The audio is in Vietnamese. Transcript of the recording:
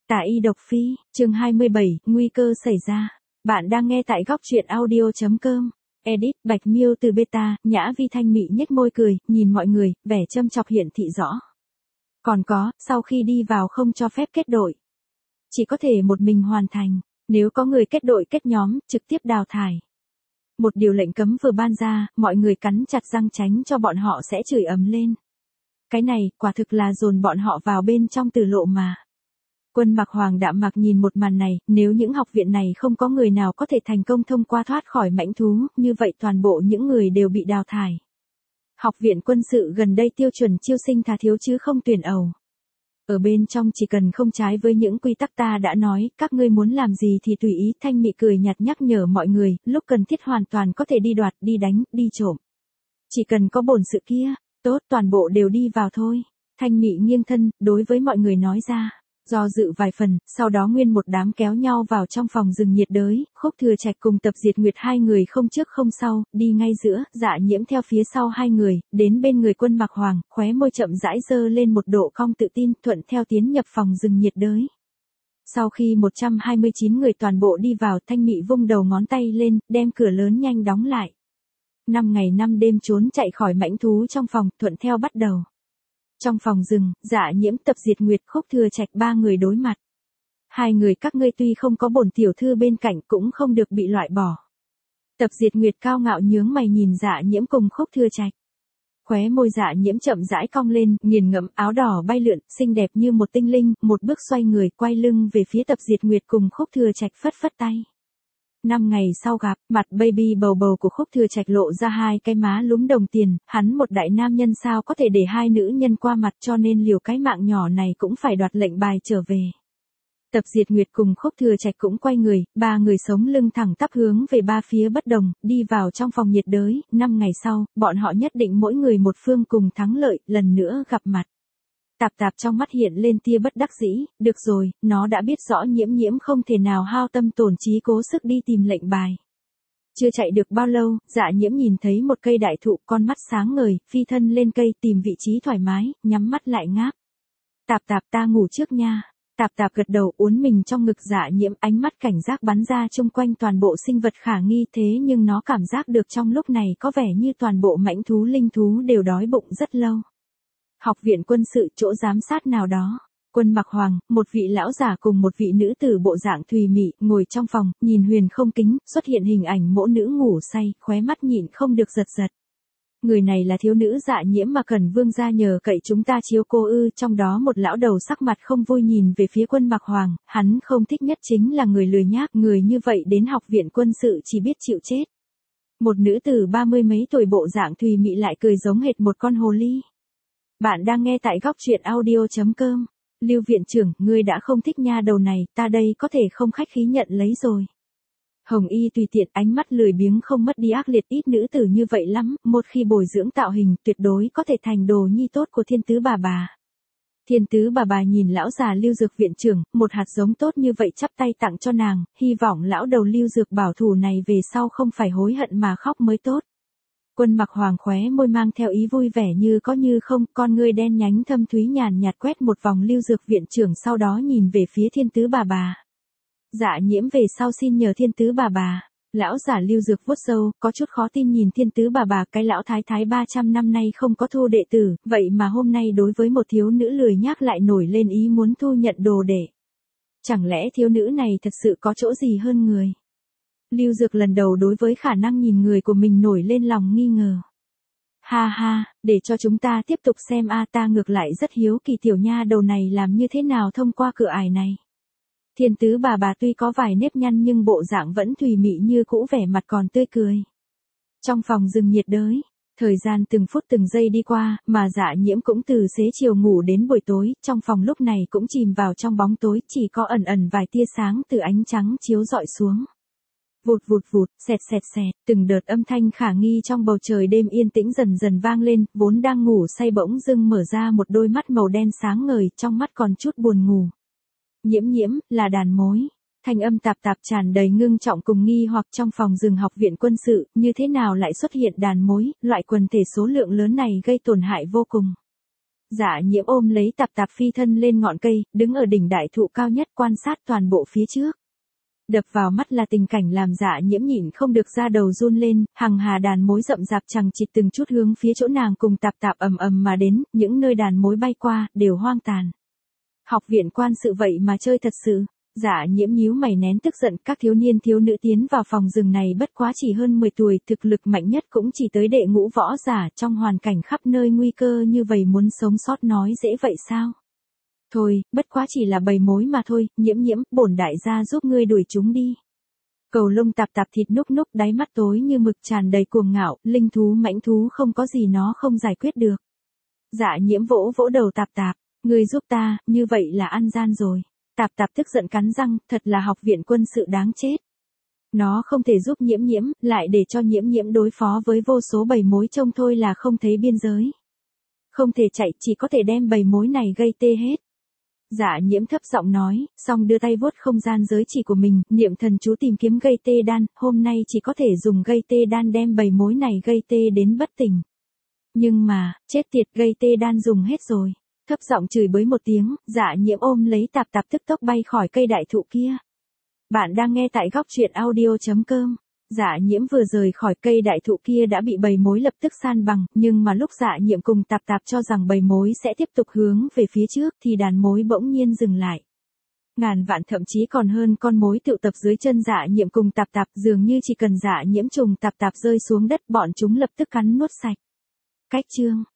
Tả y độc phi, chương 27, nguy cơ xảy ra. Bạn đang nghe tại góc truyện audio.com. Edit, Bạch Miêu từ beta, Nhã Vi thanh mị nhếch môi cười, nhìn mọi người, vẻ châm chọc hiển thị rõ. Còn có, sau khi đi vào không cho phép kết đội. Chỉ có thể một mình hoàn thành, nếu có người kết đội kết nhóm, trực tiếp đào thải. Một điều lệnh cấm vừa ban ra, mọi người cắn chặt răng tránh cho bọn họ sẽ chửi ầm lên. Cái này, quả thực là dồn bọn họ vào bên trong tử lộ mà. Quân Mặc Hoàng đạm mặc nhìn một màn này, nếu những học viện này không có người nào có thể thành công thông qua thoát khỏi mãnh thú, như vậy toàn bộ những người đều bị đào thải. Học viện quân sự gần đây tiêu chuẩn chiêu sinh thà thiếu chứ không tuyển ẩu. Ở bên trong chỉ cần không trái với những quy tắc ta đã nói, các ngươi muốn làm gì thì tùy ý. Thanh Mị cười nhạt nhắc nhở mọi người, lúc cần thiết hoàn toàn có thể đi đoạt, đi đánh, đi trộm. Chỉ cần có bổn sự kia, tốt, toàn bộ đều đi vào thôi. Thanh Mị nghiêng thân, đối với mọi người nói ra. Do dự vài phần, sau đó nguyên một đám kéo nhau vào trong phòng rừng nhiệt đới, Khúc Thừa Trạch cùng Tập Diệt Nguyệt hai người không trước không sau, đi ngay giữa, Dạ Nhiễm theo phía sau hai người, đến bên người Quân Mặc Hoàng, khóe môi chậm rãi dơ lên một độ cong tự tin, thuận theo tiến nhập phòng rừng nhiệt đới. Sau khi 129 người toàn bộ đi vào, Thanh Mị vung đầu ngón tay lên, đem cửa lớn nhanh đóng lại. 5 ngày 5 đêm trốn chạy khỏi mãnh thú trong phòng, thuận theo bắt đầu. Trong phòng rừng, Dạ Nhiễm, Tập Diệt Nguyệt, Khúc Thừa Trạch ba người đối mặt. Hai người các ngươi tuy không có bổn tiểu thư bên cạnh cũng không được bị loại bỏ. Tập Diệt Nguyệt cao ngạo nhướng mày nhìn Dạ Nhiễm cùng Khúc Thừa Trạch. Khóe môi Dạ Nhiễm chậm rãi cong lên, nghiền ngẫm, áo đỏ bay lượn, xinh đẹp như một tinh linh, một bước xoay người, quay lưng về phía Tập Diệt Nguyệt cùng Khúc Thừa Trạch phất phất tay. 5 ngày sau gặp, mặt baby bầu bầu của Khúc Thừa Trạch lộ ra hai cái má lúm đồng tiền, hắn một đại nam nhân sao có thể để hai nữ nhân qua mặt, cho nên liều cái mạng nhỏ này cũng phải đoạt lệnh bài trở về. Tập Diệt Nguyệt cùng Khúc Thừa Trạch cũng quay người, ba người sống lưng thẳng tắp hướng về ba phía bất đồng, đi vào trong phòng nhiệt đới. 5 ngày sau, bọn họ nhất định mỗi người một phương cùng thắng lợi, lần nữa gặp mặt. Tạp Tạp trong mắt hiện lên tia bất đắc dĩ, được rồi, nó đã biết rõ Nhiễm Nhiễm không thể nào hao tâm tổn trí cố sức đi tìm lệnh bài. Chưa chạy được bao lâu, Dạ Nhiễm nhìn thấy một cây đại thụ, con mắt sáng ngời, phi thân lên cây tìm vị trí thoải mái, nhắm mắt lại ngáp. Tạp Tạp, ta ngủ trước nha. Tạp Tạp gật đầu, uốn mình trong ngực Dạ Nhiễm, ánh mắt cảnh giác bắn ra chung quanh toàn bộ sinh vật khả nghi, thế nhưng nó cảm giác được trong lúc này có vẻ như toàn bộ mãnh thú linh thú đều đói bụng rất lâu. Học viện quân sự, chỗ giám sát nào đó. Quân Mặc Hoàng, một vị lão giả cùng một vị nữ tử bộ dạng thùy mị, ngồi trong phòng, nhìn huyền không kính, xuất hiện hình ảnh mỗ nữ ngủ say, khóe mắt nhịn không được giật giật. Người này là thiếu nữ Dạ Nhiễm mà Cẩn Vương gia nhờ cậy chúng ta chiếu cô ư? Trong đó một lão đầu sắc mặt không vui nhìn về phía Quân Mặc Hoàng, hắn không thích nhất chính là người lười nhác, người như vậy đến học viện quân sự chỉ biết chịu chết. Một nữ tử 30 mấy tuổi bộ dạng thùy mị lại cười giống hệt một con hồ ly. Bạn đang nghe tại góc truyện audio.com. Lưu viện trưởng, ngươi đã không thích nha đầu này, ta đây có thể không khách khí nhận lấy rồi. Hồng Y tùy tiện, ánh mắt lười biếng không mất đi ác liệt, ít nữ tử như vậy lắm, một khi bồi dưỡng tạo hình tuyệt đối có thể thành đồ nhi tốt của Thiên Tứ bà bà. Thiên Tứ bà bà nhìn lão già Lưu Dược viện trưởng, một hạt giống tốt như vậy chắp tay tặng cho nàng, hy vọng lão đầu Lưu Dược bảo thủ này về sau không phải hối hận mà khóc mới tốt. Quân Mặc Hoàng khóe môi mang theo ý vui vẻ như có như không, con ngươi đen nhánh thâm thúy nhàn nhạt quét một vòng Lưu Dược viện trưởng, sau đó nhìn về phía Thiên Tứ bà bà. Dạ Nhiễm về sau xin nhờ Thiên Tứ bà bà. Lão giả Lưu Dược vuốt râu, có chút khó tin nhìn Thiên Tứ bà bà, cái lão thái thái 300 năm nay không có thu đệ tử, vậy mà hôm nay đối với một thiếu nữ lười nhác lại nổi lên ý muốn thu nhận đồ đệ. Chẳng lẽ thiếu nữ này thật sự có chỗ gì hơn người? Lưu Dược lần đầu đối với khả năng nhìn người của mình nổi lên lòng nghi ngờ. Ha ha, để cho chúng ta tiếp tục xem a, ta ngược lại rất hiếu kỳ tiểu nha đầu này làm như thế nào thông qua cửa ải này. Thiên Tứ bà bà tuy có vài nếp nhăn nhưng bộ dạng vẫn thùy mị như cũ, vẻ mặt còn tươi cười. Trong phòng rừng nhiệt đới, thời gian từng phút từng giây đi qua, mà Dạ Nhiễm cũng từ xế chiều ngủ đến buổi tối, trong phòng lúc này cũng chìm vào trong bóng tối, chỉ có ẩn ẩn vài tia sáng từ ánh trắng chiếu rọi xuống. Vụt vụt vụt, xẹt xẹt xẹt, từng đợt âm thanh khả nghi trong bầu trời đêm yên tĩnh dần dần vang lên, vốn đang ngủ say bỗng dưng mở ra một đôi mắt màu đen sáng ngời, trong mắt còn chút buồn ngủ. Nhiễm Nhiễm, là đàn mối. Thanh âm Tạp Tạp tràn đầy ngưng trọng cùng nghi hoặc trong phòng rừng học viện quân sự, như thế nào lại xuất hiện đàn mối, loại quần thể số lượng lớn này gây tổn hại vô cùng. Dạ nhiễm ôm lấy tạp tạp phi thân lên ngọn cây, đứng ở đỉnh đại thụ cao nhất quan sát toàn bộ phía trước. Đập vào mắt là tình cảnh làm dạ nhiễm nhịn không được ra đầu run lên, hằng hà đàn mối rậm rạp chằng chịt từng chút hướng phía chỗ nàng cùng tạp tạp ầm ầm mà đến, những nơi đàn mối bay qua, đều hoang tàn. Học viện quan sự vậy mà chơi thật sự. Dạ nhiễm nhíu mày nén tức giận, các thiếu niên thiếu nữ tiến vào phòng rừng này bất quá chỉ hơn 10 tuổi, thực lực mạnh nhất cũng chỉ tới đệ ngũ võ giả, trong hoàn cảnh khắp nơi nguy cơ như vậy muốn sống sót nói dễ vậy sao? Thôi, bất quá chỉ là bầy mối mà thôi, nhiễm nhiễm, bổn đại gia giúp ngươi đuổi chúng đi. Cầu lông tạp tạp thịt núc núc, đáy mắt tối như mực tràn đầy cuồng ngạo, linh thú mãnh thú không có gì nó không giải quyết được. Dạ nhiễm vỗ vỗ đầu tạp tạp, ngươi giúp ta, như vậy là ăn gian rồi. Tạp tạp tức giận cắn răng, thật là học viện quân sự đáng chết. Nó không thể giúp nhiễm nhiễm, lại để cho nhiễm nhiễm đối phó với vô số bầy mối trông thôi là không thấy biên giới. Không thể chạy, chỉ có thể đem bầy mối này gây tê hết. Dạ nhiễm thấp giọng nói, xong đưa tay vuốt không gian giới chỉ của mình, niệm thần chú tìm kiếm gây tê đan, hôm nay chỉ có thể dùng gây tê đan đem bầy mối này gây tê đến bất tỉnh. Nhưng mà, chết tiệt, gây tê đan dùng hết rồi. Thấp giọng chửi bới một tiếng, dạ nhiễm ôm lấy tạp tạp tức tốc bay khỏi cây đại thụ kia. Bạn đang nghe tại góc truyện audio.com. Dạ nhiễm vừa rời khỏi cây đại thụ kia đã bị bầy mối lập tức san bằng, nhưng mà lúc dạ nhiễm cùng tạp tạp cho rằng bầy mối sẽ tiếp tục hướng về phía trước thì đàn mối bỗng nhiên dừng lại. Ngàn vạn thậm chí còn hơn con mối tụ tập dưới chân dạ nhiễm cùng tạp tạp, dường như chỉ cần dạ nhiễm trùng tạp tạp rơi xuống đất bọn chúng lập tức cắn nuốt sạch. Cách chương